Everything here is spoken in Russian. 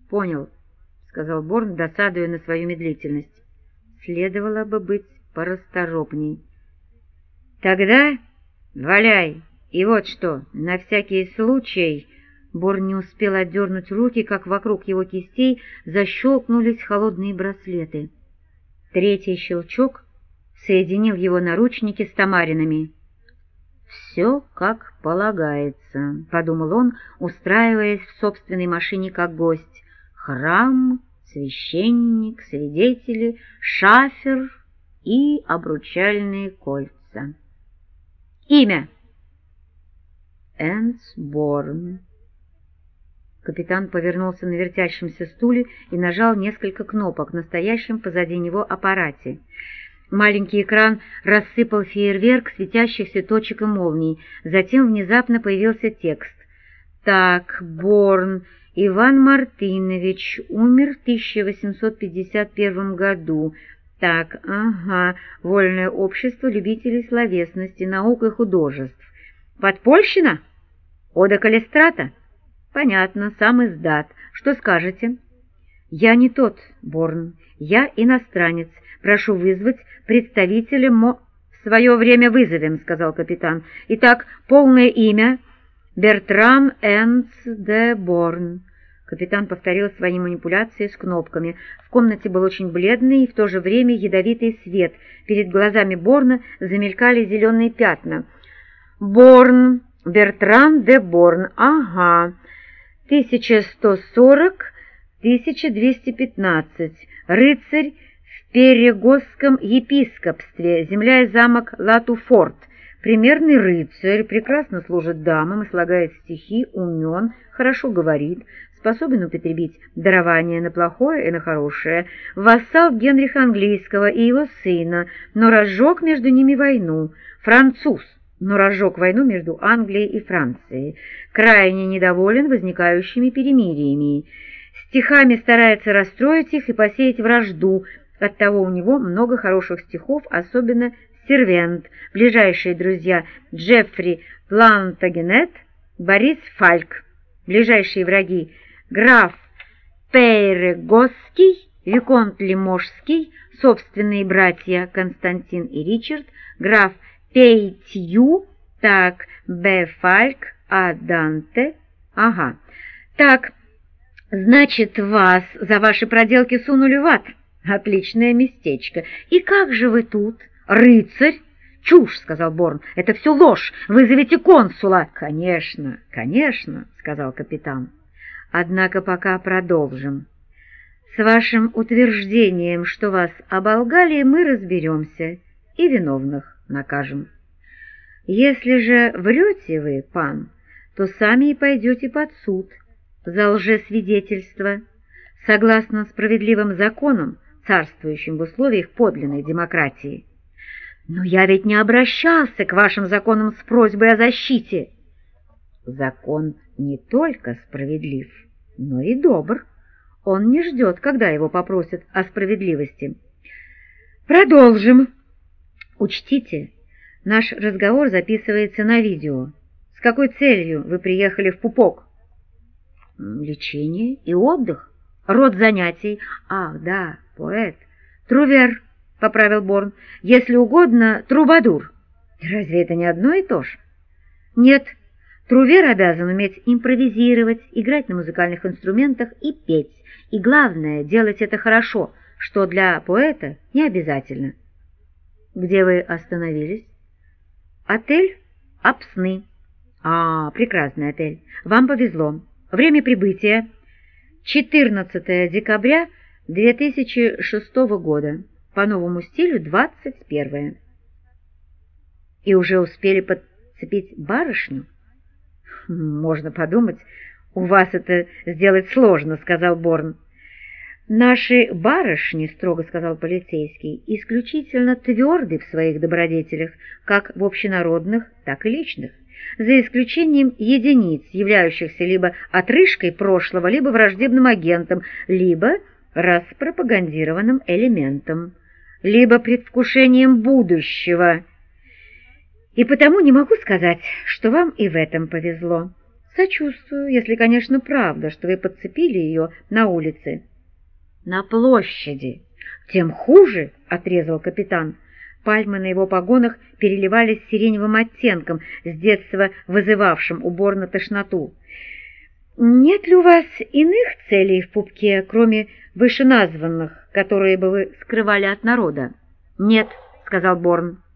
Понял, — сказал Борн, досадуя на свою медлительность. Следовало бы быть порасторопней. Тогда валяй. И вот что, на всякий случай... Борн не успел отдернуть руки, как вокруг его кистей защелкнулись холодные браслеты. Третий щелчок соединил его наручники с Тамаринами. «Все как полагается», — подумал он, устраиваясь в собственной машине как гость. «Храм, священник, свидетели, шафер и обручальные кольца». «Имя?» «Энсборн». Капитан повернулся на вертящемся стуле и нажал несколько кнопок на стоящем позади него аппарате. Маленький экран рассыпал фейерверк светящихся точек и молний. Затем внезапно появился текст. «Так, Борн Иван Мартынович умер в 1851 году. Так, ага, Вольное общество любителей словесности, наук и художеств. Подпольщина? Ода Калистрата? Понятно, сам издат. Что скажете?» «Я не тот, Борн. Я иностранец. Прошу вызвать представителя мо...» «В свое время вызовем», — сказал капитан. «Итак, полное имя — Бертрам Энс де Борн». Капитан повторил свои манипуляции с кнопками. В комнате был очень бледный и в то же время ядовитый свет. Перед глазами Борна замелькали зеленые пятна. «Борн, Бертрам де Борн, ага, 1140-1215, рыцарь в Перегосском епископстве, земля и замок Латуфорт, примерный рыцарь, прекрасно служит дамам и слагает стихи, умен, хорошо говорит, способен употребить дарование на плохое и на хорошее, вассал Генриха Английского и его сына, но разжег между ними войну, француз, но разжег войну между Англией и Францией, крайне недоволен возникающими перемириями, стихами старается расстроить их и посеять вражду, оттого у него много хороших стихов, особенно «Сервент», ближайшие друзья Джеффри Плантагенет, Борис Фальк, ближайшие враги граф Перегосский, Виконт Лиможский, собственные братья Константин и Ричард, граф Пейтью, так, Б. Фальк, А. Данте, ага. Так, значит, вас за ваши проделки сунули в ад. Отличное местечко. И как же вы тут, рыцарь? Чушь, сказал Борн, это все ложь. Вызовите консула. Конечно, конечно, сказал капитан. Однако пока продолжим. С вашим утверждением, что вас оболгали, мы разберемся и виновных накажем. Если же врете вы, пан, то сами и пойдете под суд за лжесвидетельство, согласно справедливым законам, царствующим в условиях подлинной демократии. Но я ведь не обращался к вашим законам с просьбой о защите. Закон не только справедлив, но и добр. Он не ждет, когда его попросят о справедливости. Продолжим. Учтите, наш разговор записывается на видео. С какой целью вы приехали в Пупок? Лечение и отдых. Род занятий. Ах, да, поэт. Трувер, поправил Борн. Если угодно, трубадур. Разве это не одно и то же? Нет, трувер обязан уметь импровизировать, играть на музыкальных инструментах и петь. И главное, делать это хорошо, что для поэта не обязательно. Где вы остановились? Отель Апсны. А, прекрасный отель. Вам повезло. Время прибытия 14 декабря 2006 года. По новому стилю 21. И уже успели подцепить барышню? Можно подумать, у вас это сделать сложно, сказал Борн. «Наши барышни, — строго сказал полицейский, — исключительно тверды в своих добродетелях, как в общенародных, так и личных, за исключением единиц, являющихся либо отрыжкой прошлого, либо враждебным агентом, либо распропагандированным элементом, либо предвкушением будущего. И потому не могу сказать, что вам и в этом повезло. Сочувствую, если, конечно, правда, что вы подцепили ее на улице. На площади. Тем хуже, отрезал капитан. Пальмы на его погонах переливались сиреневым оттенком, с детства вызывавшим у Борна тошноту. «Нет ли у вас иных целей в пупке, кроме вышеназванных, которые бы вы скрывали от народа?» «Нет», — сказал Борн.